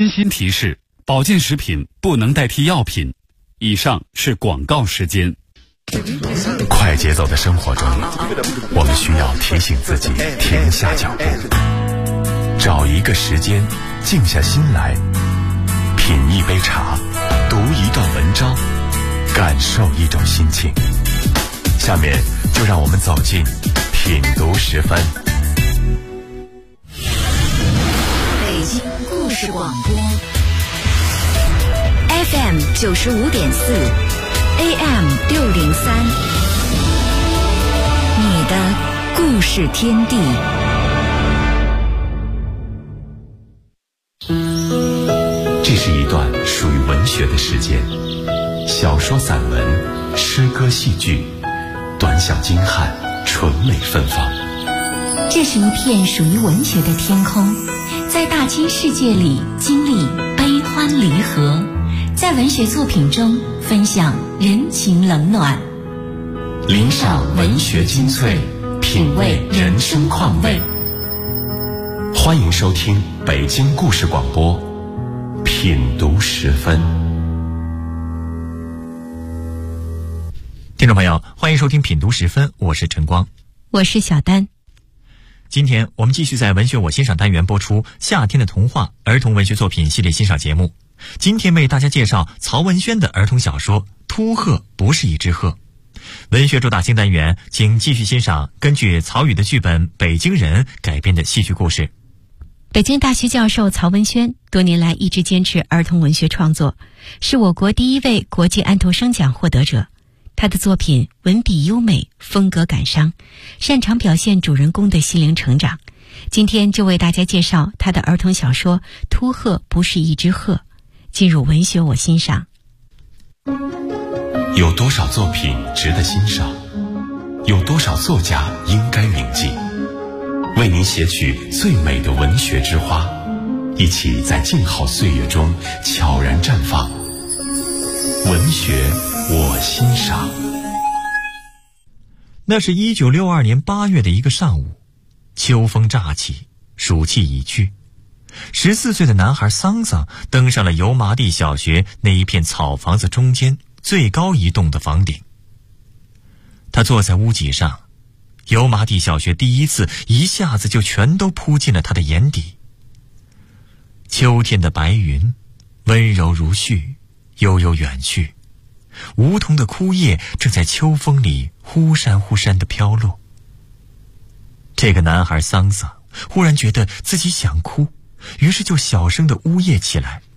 温馨提示：保健食品不能代替药品。以上是广告时间。 快节奏的生活中，我们需要提醒自己停下脚步，找一个时间静下心来，品一杯茶，读一段文章，感受一种心情。下面就让我们走进品读10分。 北京故事广播 FM 95.4 AM 603，你的故事天地。 这是一段属于文学的时间，小说、散文、诗歌、戏剧，短小精悍，纯美芬芳。 这是一片属于文学的天空，在大千世界里经历悲欢离合，在文学作品中分享人情冷暖， 领赏文学精粹，品味人生况味。欢迎收听北京故事广播品读10分。 听众朋友，欢迎收听品读10分，我是陈光， 我是小丹。 今天我们继续在文学我欣赏单元播出夏天的童话儿童文学作品系列欣赏节目。今天为大家介绍曹文轩的儿童小说《秃鹤不是一只鹤》。文学主打新单元，请继续欣赏根据曹禺的剧本《北京人》改编的戏剧故事。 北京大学教授曹文轩多年来一直坚持儿童文学创作，是我国第一位国际安徒生奖获得者。他的作品文笔优美，风格感伤，擅长表现主人公的心灵成长。今天就为大家介绍他的儿童小说《秃鹤不是一只鹤》。进入文学我欣赏。 有多少作品值得欣赏？有多少作家应该铭记？为您写取最美的文学之花，一起在静好岁月中悄然绽放。文学我欣赏。 那是1962年8月的一个上午，秋风乍起，暑气已去。14岁的男孩桑桑登上了油麻地小学那一片草房子中间最高一栋的房顶。他坐在屋脊上，油麻地小学第一次一下子就全都扑进了他的眼底。秋天的白云温柔如絮，悠悠远去，梧桐的枯叶正在秋风里忽闪忽闪地飘落。这个男孩桑桑忽然觉得自己想哭，于是就小声地呜咽起来。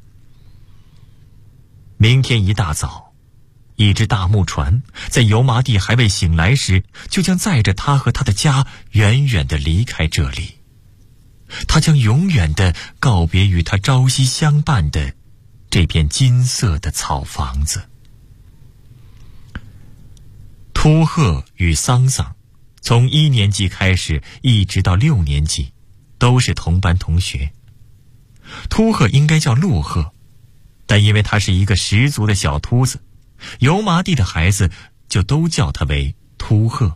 明天一大早，一只大木船在油麻地还未醒来时，就将载着他和他的家远远地离开这里。他将永远地告别与他朝夕相伴的这片金色的草房子。秃鹤与桑桑从1年级开始一直到6年级都是同班同学。秃鹤应该叫陆鹤，但因为他是一个十足的小秃子，油麻地的孩子就都叫他为秃鹤。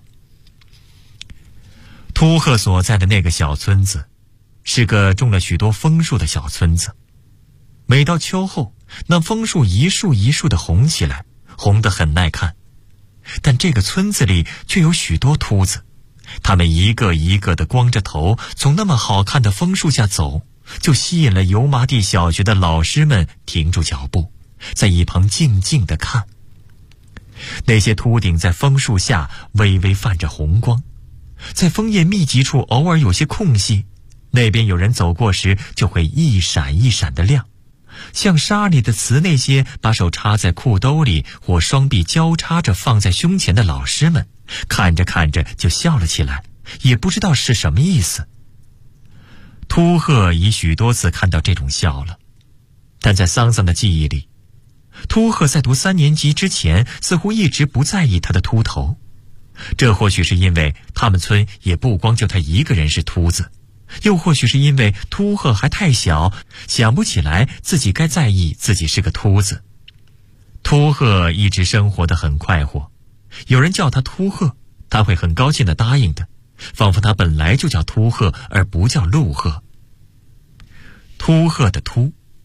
秃鹤所在的那个小村子是个种了许多枫树的小村子，每到秋后，那枫树一树一树地红起来，红得很耐看。但这个村子里却有许多秃子，他们一个一个地光着头从那么好看的枫树下走，就吸引了油麻地小学的老师们停住脚步，在一旁静静地看。那些秃顶在枫树下微微泛着红光，在枫叶密集处偶尔有些空隙，那边有人走过时就会一闪一闪的亮，像沙里的瓷那些把手插在裤兜里或双臂交叉着放在胸前的老师们，看着看着就笑了起来，也不知道是什么意思。秃鹤已许多次看到这种笑了，但在桑桑的记忆里，秃鹤在读3年级之前似乎一直不在意他的秃头。这或许是因为他们村也不光就他一个人是秃子，又或许是因为秃鹤还太小，想不起来自己该在意自己是个秃子。秃鹤一直生活得很快活，有人叫他秃鹤，他会很高兴地答应的，仿佛他本来就叫秃鹤而不叫陆鹤。秃鹤的秃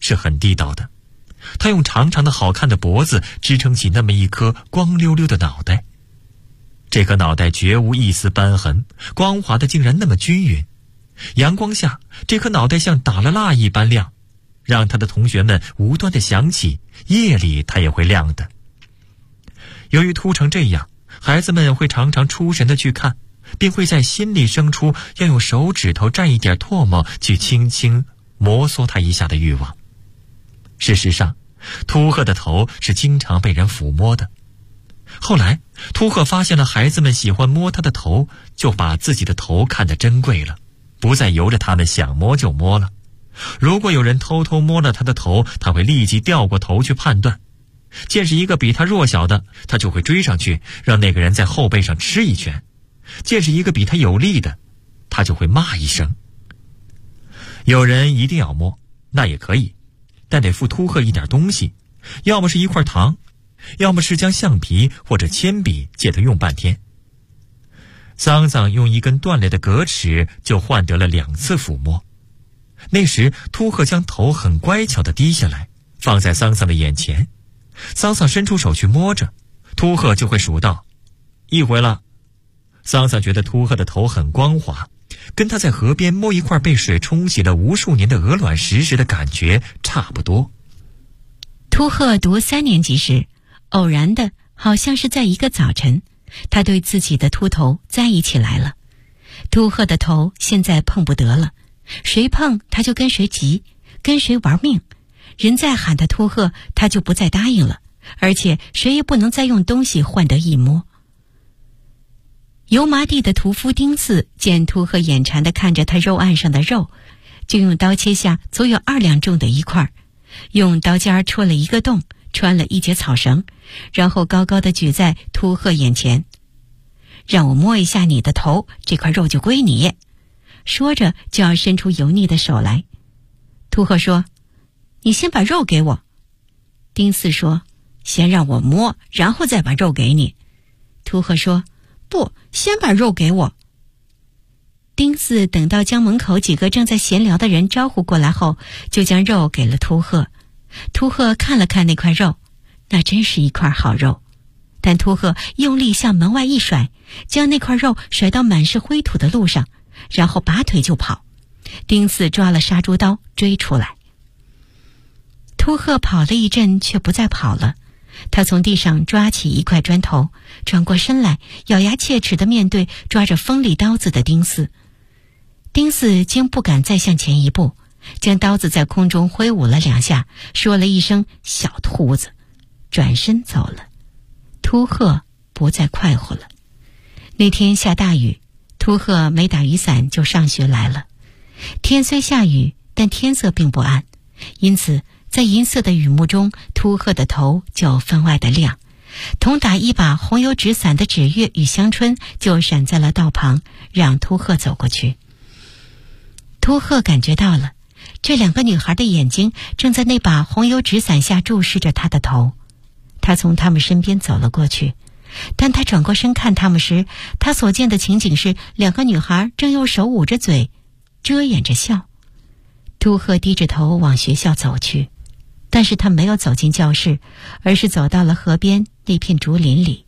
是很地道的，他用长长的好看的脖子支撑起那么一颗光溜溜的脑袋。这颗脑袋绝无一丝斑痕，光滑的竟然那么均匀。阳光下，这颗脑袋像打了蜡一般亮，让他的同学们无端地想起夜里他也会亮的。由于秃成这样，孩子们会常常出神地去看，并会在心里生出要用手指头蘸一点唾沫去轻轻摩挲他一下的欲望。事实上，秃鹤的头是经常被人抚摸的。后来，秃鹤发现了孩子们喜欢摸他的头，就把自己的头看得珍贵了，不再由着他们想摸就摸了。如果有人偷偷摸了他的头，他会立即掉过头去判断。见是一个比他弱小的，他就会追上去，让那个人在后背上吃一拳；见是一个比他有力的，他就会骂一声。有人一定要摸，那也可以，但得付秃鹤一点东西，要么是一块糖，要么是将橡皮或者铅笔借他用半天。桑桑用一根断裂的革尺就换得了2次抚摸。那时秃鹤将头很乖巧地低下来，放在桑桑的眼前。桑桑伸出手去摸着，秃鹤就会数到1回了。桑桑觉得秃鹤的头很光滑，跟他在河边摸一块被水冲洗了无数年的鹅卵石时的感觉差不多。 秃鹤读3年级时，偶然的好像是在一个早晨，他对自己的秃头在意起来了。秃鹤的头现在碰不得了，谁碰他就跟谁急，跟谁玩命。人再喊他秃鹤，他就不再答应了，而且谁也不能再用东西换得一摸。油麻地的屠夫丁四见秃鹤眼馋地看着他肉案上的肉，就用刀切下足有2两重的一块，用刀尖戳了一个洞，穿了一截草绳，然后高高地举在秃鹤眼前。让我摸一下你的头，这块肉就归你。说着就要伸出油腻的手来。秃鹤说，你先把肉给我。丁四说，先让我摸，然后再把肉给你。秃鹤说，不，先把肉给我。丁四等到将门口几个正在闲聊的人招呼过来后，就将肉给了秃鹤。秃鹤看了看那块肉，那真是一块好肉，但秃鹤用力向门外一甩，将那块肉甩到满是灰土的路上，然后拔腿就跑。丁四抓了杀猪刀追出来。秃鹤跑了一阵，却不再跑了。他从地上抓起一块砖头，转过身来，咬牙切齿地面对抓着锋利刀子的丁四。丁四竟不敢再向前一步，将刀子在空中挥舞了2下，说了一声小兔子，转身走了。秃鹤不再快活了。那天下大雨，秃鹤没打雨伞就上学来了。天虽下雨，但天色并不暗，因此在银色的雨幕中，秃鹤的头就分外的亮。同打一把红油纸伞的纸月与香春就闪在了道旁，让秃鹤走过去。秃鹤感觉到了，这2个女孩的眼睛正在那把红油纸伞下注视着他的头。他从他们身边走了过去，但他转过身看他们时，他所见的情景是2个女孩正用手捂着嘴，遮掩着笑。秃鹤低着头往学校走去，但是他没有走进教室，而是走到了河边那片竹林里。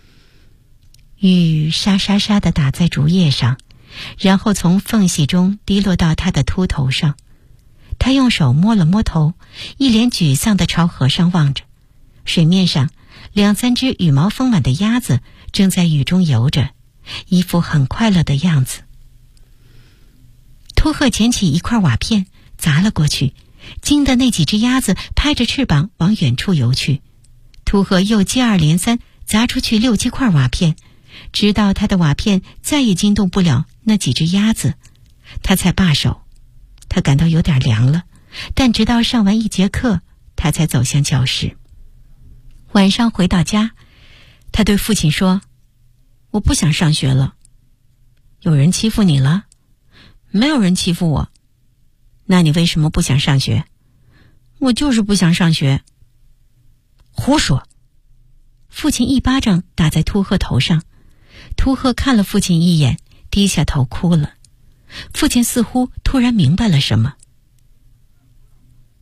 雨沙沙沙地打在竹叶上，然后从缝隙中滴落到他的秃头上。他用手摸了摸头，一脸沮丧地朝河上望着。水面上2、3只羽毛丰满的鸭子正在雨中游着，一副很快乐的样子。秃鹤捡起一块瓦片砸了过去，惊得那几只鸭子拍着翅膀往远处游去。秃鹤又接二连三砸出去6、7块瓦片，直到他的瓦片再也惊动不了那几只鸭子，他才罢手。他感到有点凉了，但直到上完1节课，他才走向教室。晚上回到家，他对父亲说，我不想上学了。有人欺负你了？没有人欺负我。那你为什么不想上学？我就是不想上学。胡说！父亲一巴掌打在秃鹤头上。秃鹤看了父亲一眼，低下头哭了。父亲似乎突然明白了什么。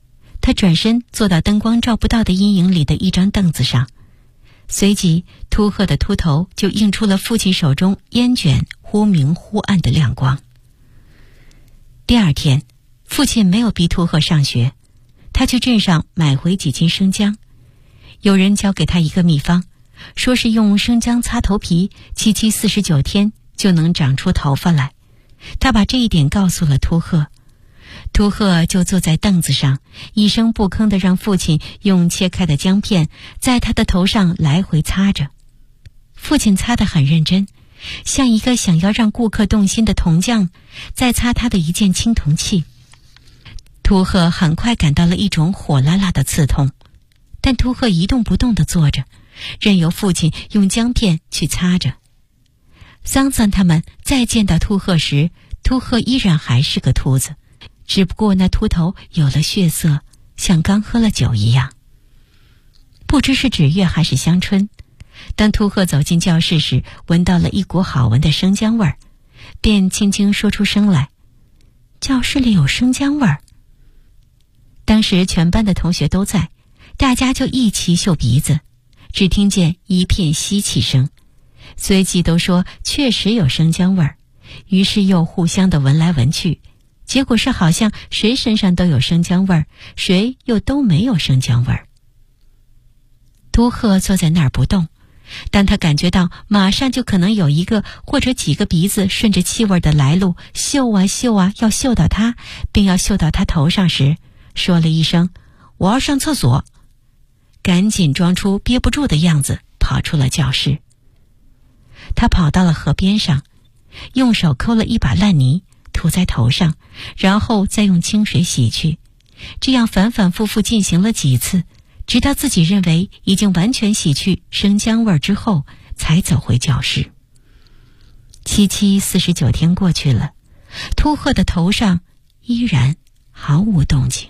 他转身坐到灯光照不到的阴影里的一张凳子上，随即秃鹤的秃头就映出了父亲手中烟卷忽明忽暗的亮光。第二天，父亲没有逼秃鹤上学，他去镇上买回几斤生姜。有人教给他一个秘方，说是用生姜擦头皮，7期49天就能长出头发来。他把这一点告诉了秃鹤，秃鹤就坐在凳子上，一声不吭地让父亲用切开的姜片在他的头上来回擦着。父亲擦得很认真，像一个想要让顾客动心的铜匠在擦他的一件青铜器。秃鹤很快感到了一种火辣辣的刺痛，但秃鹤一动不动地坐着，任由父亲用姜片去擦着。桑桑他们再见到秃鹤时，秃鹤依然还是个秃子，只不过那秃头有了血色，像刚喝了酒一样。不知是指月还是香春，当秃鹤走进教室时，闻到了一股好闻的生姜味儿，便轻轻说出声来：教室里有生姜味儿。当时全班的同学都在，大家就一起嗅鼻子，只听见一片吸气声，随即都说确实有生姜味儿，于是又互相的闻来闻去，结果是好像谁身上都有生姜味儿，谁又都没有生姜味儿。秃鹤坐在那儿不动，当他感觉到马上就可能有一个或者几个鼻子顺着气味的来路嗅啊嗅啊，要嗅到他，并要嗅到他头上时，说了一声：我要上厕所，赶紧装出憋不住的样子，跑出了教室。他跑到了河边上，用手抠了一把烂泥涂在头上，然后再用清水洗去，这样反反复复进行了几次，直到自己认为已经完全洗去生姜味之后，才走回教室。7期49天过去了，秃鹤的头上依然毫无动静。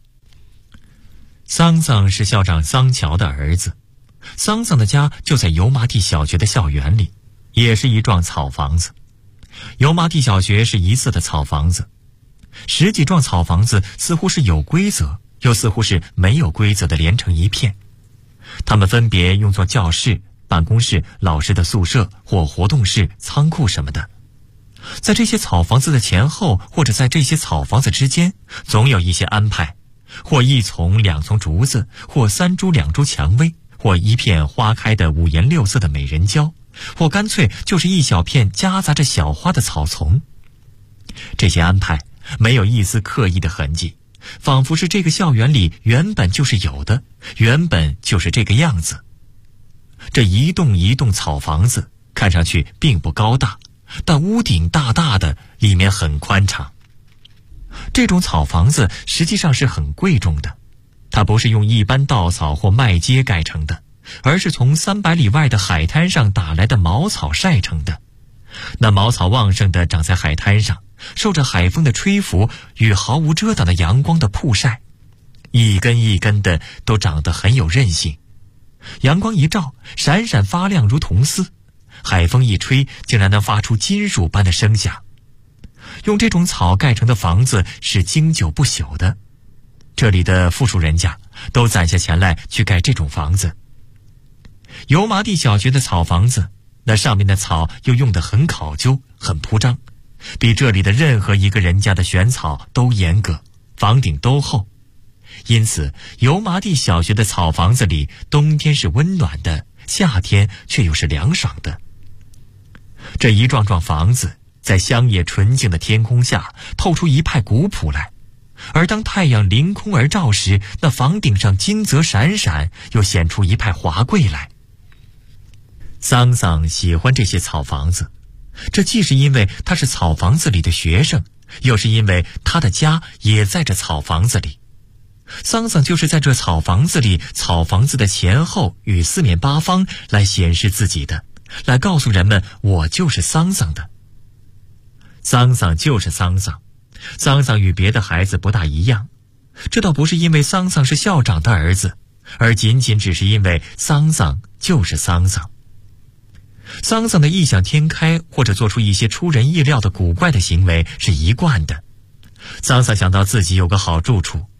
桑桑是校长桑乔的儿子，桑桑的家就在油麻地小学的校园里，也是一幢草房子。油麻地小学是一色的草房子，十几幢草房子似乎是有规则，又似乎是没有规则的连成一片。它们分别用作教室、办公室、老师的宿舍或活动室、仓库什么的。在这些草房子的前后，或者在这些草房子之间，总有一些安排，或一丛两丛竹子，或3株2株蔷薇，或一片花开的5颜6色的美人蕉，或干脆就是一小片夹杂着小花的草丛。这些安排没有一丝刻意的痕迹，仿佛是这个校园里原本就是有的，原本就是这个样子。这一栋一栋草房子看上去并不高大，但屋顶大大的，里面很宽敞。这种草房子实际上是很贵重的，它不是用一般稻草或麦秸盖成的，而是从300里外的海滩上打来的茅草晒成的。那茅草旺盛地长在海滩上，受着海风的吹拂与毫无遮挡的阳光的曝晒，一根一根的都长得很有韧性。阳光一照，闪闪发亮如铜丝，海风一吹，竟然能发出金属般的声响。用这种草盖成的房子是经久不朽的，这里的富庶人家都攒下钱来去盖这种房子。油麻地小学的草房子，那上面的草又用得很考究，很铺张，比这里的任何一个人家的选草都严格，房顶都厚。因此油麻地小学的草房子里，冬天是温暖的，夏天却又是凉爽的。这一幢幢房子在乡野纯净的天空下透出一派古朴来，而当太阳凌空而照时，那房顶上金泽闪闪，又显出一派华贵来。桑桑喜欢这些草房子，这既是因为他是草房子里的学生，又是因为他的家也在这草房子里。桑桑就是在这草房子里，草房子的前后与四面八方来显示自己的，来告诉人们我就是桑桑的。桑桑就是桑桑，桑桑与别的孩子不大一样，这倒不是因为桑桑是校长的儿子，而仅仅只是因为桑桑就是桑桑。桑桑的异想天开，或者做出一些出人意料的古怪的行为是一贯的。桑桑想到自己有个好住处，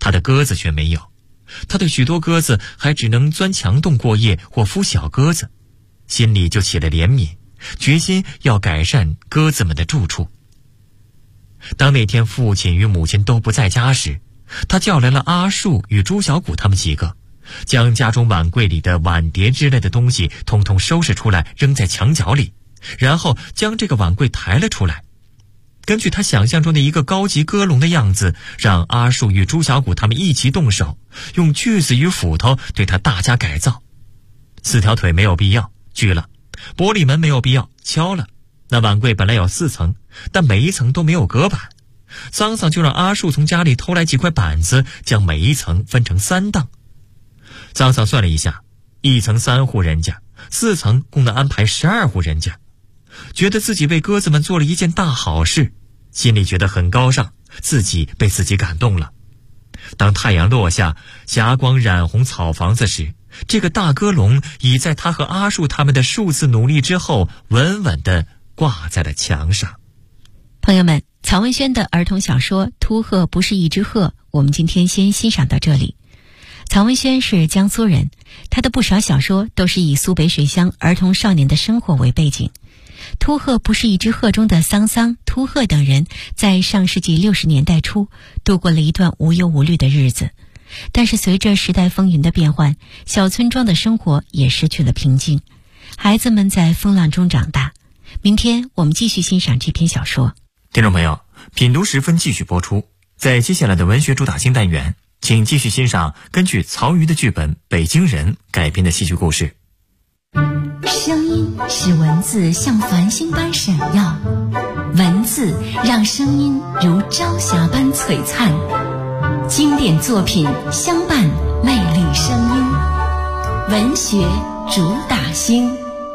他的鸽子却没有。他的许多鸽子还只能钻墙洞过夜或孵小鸽子，心里就起了怜悯，决心要改善鸽子们的住处。当那天父亲与母亲都不在家时，他叫来了阿树与朱小谷他们几个，将家中碗柜里的碗碟之类的东西统统收拾出来，扔在墙角里，然后将这个碗柜抬了出来。根据他想象中的一个高级鸽笼的样子，让阿树与朱小谷他们一起动手，用锯子与斧头对它大加改造。4条腿没有必要，锯了；玻璃门没有必要，敲了。那碗柜本来有4层，但每一层都没有隔板。桑桑就让阿树从家里偷来几块板子，将每一层分成3档。桑桑算了一下，1层3户人家，4层共能安排12户人家，觉得自己为鸽子们做了一件大好事，心里觉得很高尚，自己被自己感动了。当太阳落下，霞光染红草房子时，这个大鸽笼已在他和阿树他们的数次努力之后，稳稳地挂在了墙上。 朋友们，曹文轩的儿童小说《秃鹤不是一只鹤》，我们今天先欣赏到这里。曹文轩是江苏人，他的不少小说都是以苏北水乡儿童少年的生活为背景。秃鹤不是一只鹤中的桑桑、秃鹤等人在上世纪60年代初度过了一段无忧无虑的日子，但是随着时代风云的变换，小村庄的生活也失去了平静，孩子们在风浪中长大。明天我们继续欣赏这篇小说。 听众朋友，品读时分继续播出。在接下来的文学主打新单元，请继续欣赏根据曹禺的剧本《北京人》改编的戏剧故事。 声音使文字像繁星般闪耀，文字让声音如朝霞般璀璨。经典作品相伴魅力声音，文学主打星。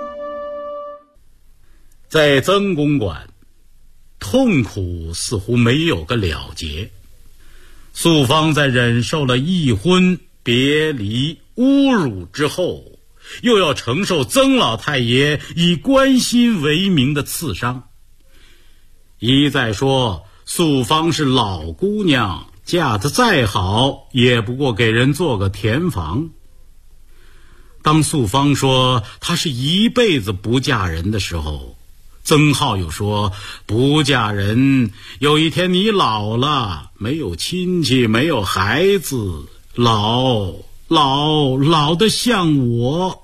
在曾公馆，痛苦似乎没有个了结。素芳在忍受了异婚、别离、侮辱之后，又要承受曾老太爷以关心为名的刺伤。一再说素芳是老姑娘，嫁得再好也不过给人做个填房。当素芳说她是一辈子不嫁人的时候，曾浩又说不嫁人，有一天你老了，没有亲戚，没有孩子，老得像我，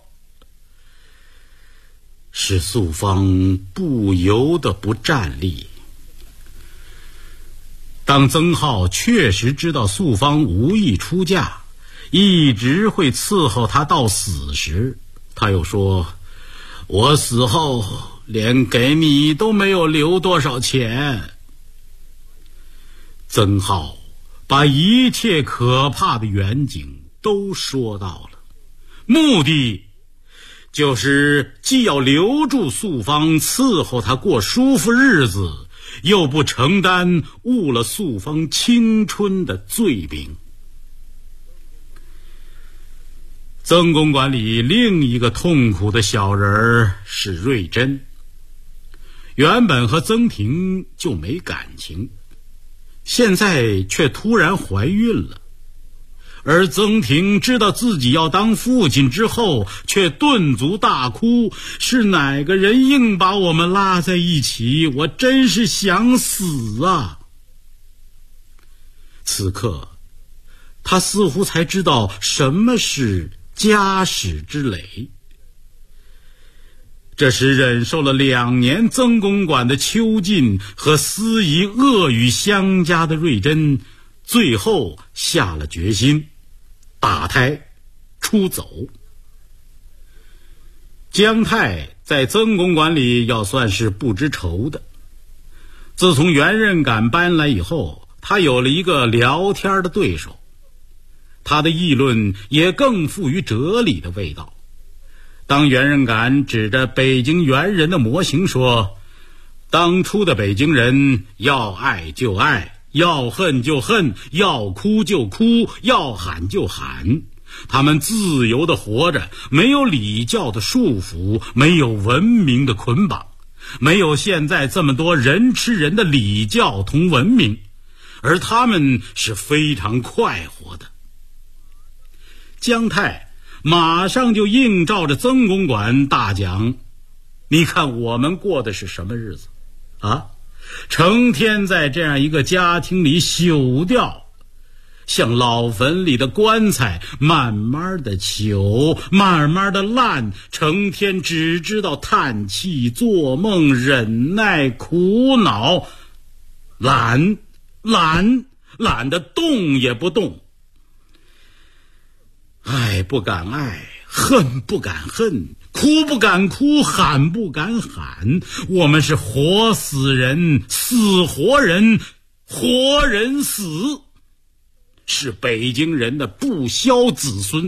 使素芳不由得不站立。当曾浩确实知道素芳无意出嫁，一直会伺候她到死时，他又说我死后连给你都没有留多少钱。曾浩把一切可怕的远景都说到了，目的就是既要留住素芳，伺候她过舒服日子，又不承担误了素芳青春的罪名。曾公馆里另一个痛苦的小人是瑞珍，原本和曾婷就没感情，现在却突然怀孕了。而曾婷知道自己要当父亲之后，却顿足大哭，是哪个人硬把我们拉在一起？我真是想死啊！此刻他似乎才知道什么是家史之累。这时忍受了2年曾公馆的囚禁和司仪恶语相加的瑞珍，最后下了决心，打胎出走。姜太在曾公馆里要算是不知愁的。自从袁任感搬来以后，他有了一个聊天的对手，他的议论也更富于哲理的味道。当袁任感指着北京猿人的模型说，当初的北京人要爱就爱，要恨就恨，要哭就哭，要喊就喊，他们自由地活着，没有礼教的束缚，没有文明的捆绑，没有现在这么多人吃人的礼教同文明。 而他们是非常快活的。姜太马上就应照着曾公馆大讲：你看我们过的是什么日子啊？成天在这样一个家庭里朽掉，像老坟里的棺材，慢慢的朽，慢慢的烂，成天只知道叹气、做梦、忍耐、苦恼，懒得动也不动，爱不敢爱，恨不敢恨，哭不敢哭，喊不敢喊。我们是活死人，死活人，活人死，是北京人的不肖子孙。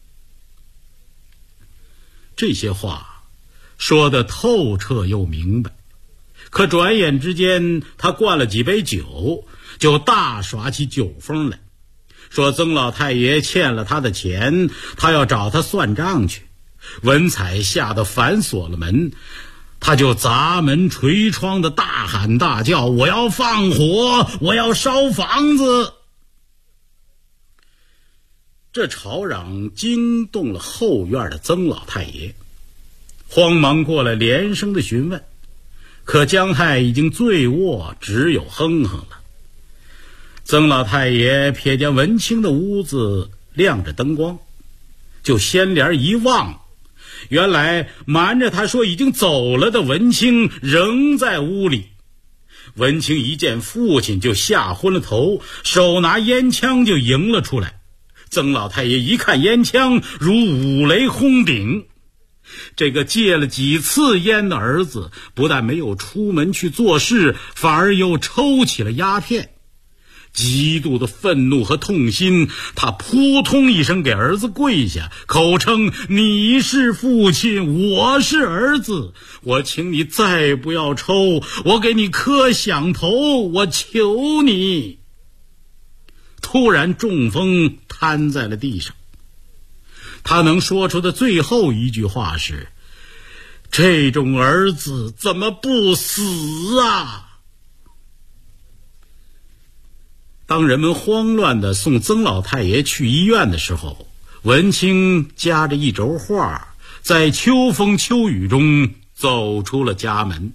这些话说得透彻又明白，可转眼之间他灌了几杯酒，就大耍起酒疯来，说曾老太爷欠了他的钱，他要找他算账去。文彩吓得反锁了门，他就砸门捶窗的大喊大叫：我要放火，我要烧房子。这吵嚷惊动了后院的曾老太爷，慌忙过来连声的询问，可姜太已经醉卧，只有哼哼了。曾老太爷瞥见文清的屋子亮着灯光，就掀帘一望，原来瞒着他说已经走了的文清仍在屋里。文清一见父亲就吓昏了头，手拿烟枪就迎了出来。曾老太爷一看烟枪，如五雷轰顶。这个戒了几次烟的儿子，不但没有出门去做事，反而又抽起了鸦片。极度的愤怒和痛心，他扑通一声给儿子跪下，口称：你是父亲，我是儿子，我请你再不要抽，我给你磕响头，我求你。突然中风瘫在了地上，他能说出的最后一句话是：这种儿子怎么不死啊？当人们慌乱地送曾老太爷去医院的时候，文清夹着一轴画，在秋风秋雨中走出了家门。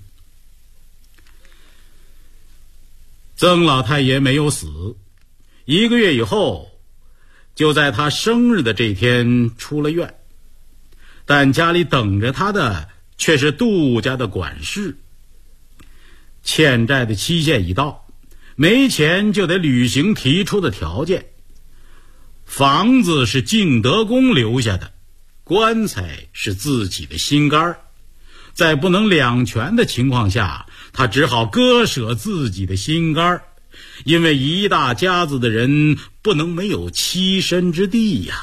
曾老太爷没有死，1个月以后，就在他生日的这天出了院，但家里等着他的却是杜家的管事。欠债的期限已到，没钱就得履行提出的条件。房子是敬德公留下的，棺材是自己的心肝，在不能两全的情况下，他只好割舍自己的心肝，因为一大家子的人不能没有栖身之地呀。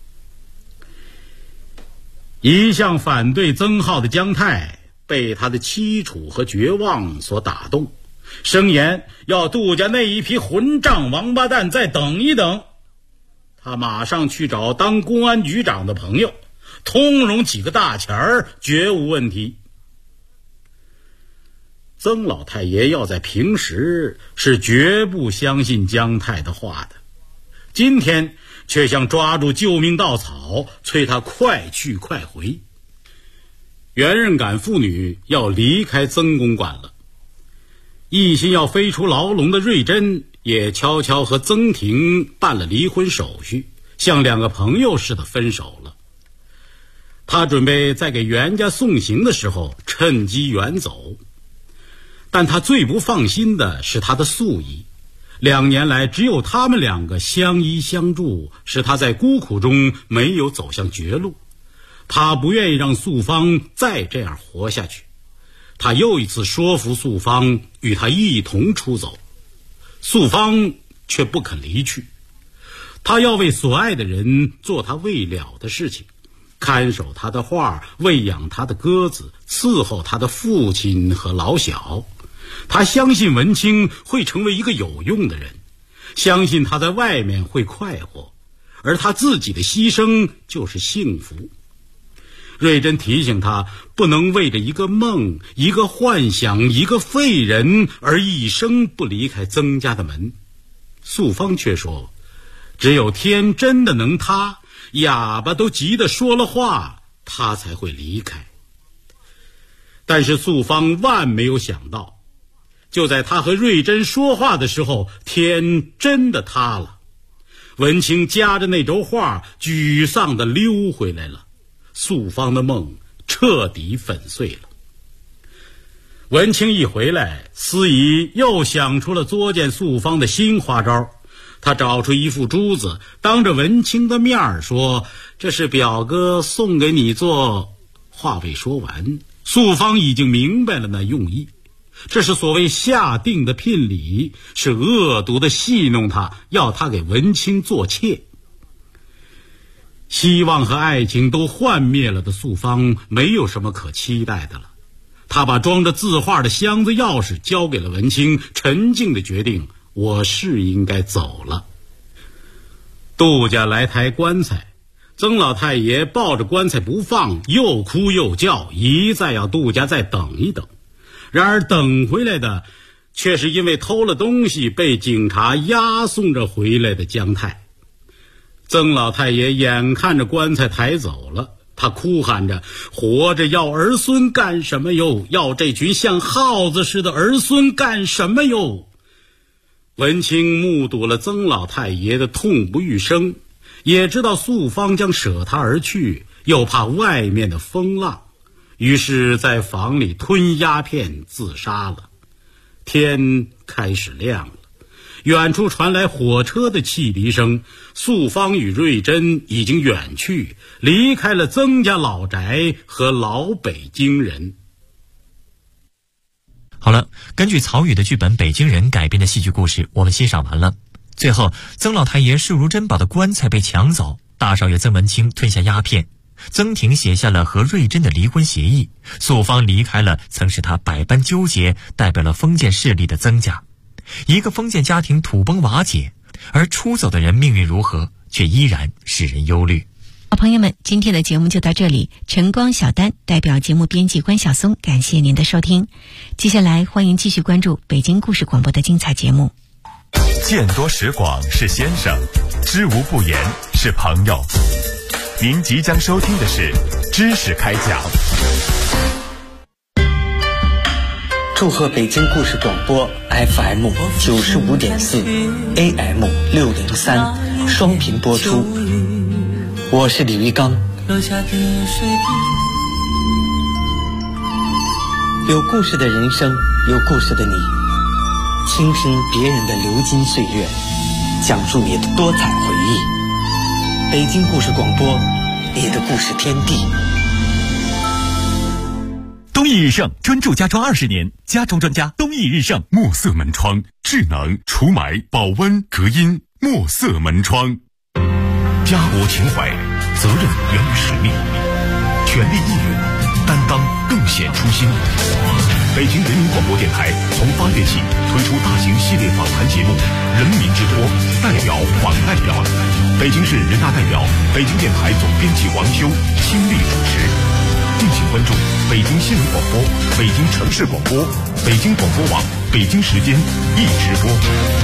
一向反对曾浩的姜太被他的凄楚和绝望所打动，声言要杜家那一批混账王八蛋再等一等。他马上去找当公安局长的朋友，通融几个大钱儿，绝无问题。曾老太爷要在平时是绝不相信姜太的话的，今天却像抓住救命稻草，催他快去快回。原任赶妇女要离开曾公馆了，一心要飞出牢笼的瑞珍也悄悄和曾婷办了离婚手续，像两个朋友似的分手了。他准备在给袁家送行的时候趁机远走，但他最不放心的是他的素姨。2年来只有他们2个相依相助，使他在孤苦中没有走向绝路。他不愿意让素芳再这样活下去，他又一次说服素芳与他一同出走，素芳却不肯离去。他要为所爱的人做他未了的事情，看守他的画，喂养他的鸽子，伺候他的父亲和老小。他相信文清会成为一个有用的人，相信他在外面会快活，而他自己的牺牲就是幸福。瑞珍提醒他，不能为着一个梦、一个幻想、一个废人而一生不离开曾家的门。 素芳却说，只有天真的能塌，哑巴都急得说了话，他才会离开。但是素芳万没有想到，就在他和瑞珍说话的时候，天真的塌了。文清夹着那轴画沮丧地溜回来了，素芳的梦彻底粉碎了。文清一回来，司仪又想出了作践素芳的新花招。他找出一副珠子，当着文清的面说，这是表哥送给你做。话未说完，素芳已经明白了那用意，这是所谓下定的聘礼，是恶毒的戏弄他，要他给文清做妾。希望和爱情都幻灭了的素芳没有什么可期待的了，他把装着字画的箱子钥匙交给了文清，沉静地决定，我是应该走了。杜家来抬棺材，曾老太爷抱着棺材不放，又哭又叫，一再要杜家再等一等。然而等回来的却是因为偷了东西被警察押送着回来的姜太。曾老太爷眼看着棺材抬走了，他哭喊着，活着要儿孙干什么哟？要这群像耗子似的儿孙干什么哟？文清目睹了曾老太爷的痛不欲生，也知道素芳将舍他而去，又怕外面的风浪，于是在房里吞鸦片自杀了。天开始亮了，远处传来火车的汽笛声，素芳与瑞珍已经远去，离开了曾家老宅和老北京人。 好了，根据曹禺的剧本《北京人》改编的戏剧故事我们欣赏完了。最后，曾老太爷视如珍宝的棺材被抢走，大少爷曾文清吞下鸦片，曾婷写下了和瑞珍的离婚协议，素芳离开了曾使他百般纠结、代表了封建势力的曾家。一个封建家庭土崩瓦解，而出走的人命运如何，却依然使人忧虑。 好朋友们，今天的节目就到这里。晨光小丹代表节目编辑关晓松，感谢您的收听。接下来欢迎继续关注北京故事广播的精彩节目。 见多识广是先生，知无不言是朋友。您即将收听的是知识开讲。 祝贺北京故事广播 FM 95.4 AM 603双频播出，我是李玉刚。有故事的人生，有故事的你，倾听别人的流金岁月，讲述你的多彩回忆。北京故事广播，你的故事天地。 东易日盛专注家装20年，家装专家东易日盛。墨色门窗，智能除霾、保温、隔音。墨色门窗，家国情怀，责任源于使命，全力以赴，担当更显初心。北京人民广播电台从8月起推出大型系列访谈节目《人民之托》，代表访代表。北京市人大代表、北京电台总编辑王修亲力主持。敬请关注北京新闻广播、北京城市广播、北京广播网、北京时间一直播。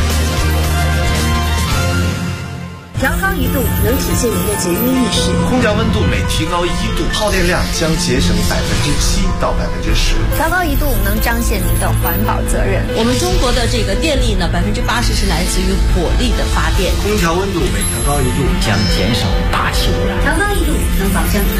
调高1度能体现您的节约意识。 空调温度每提高1度，耗电量将节省7%到10%。 调高1度能彰显您的环保责任。 我们中国的这个电力呢，80%是来自于火力的发电。 空调温度每调高1度， 将减少大气污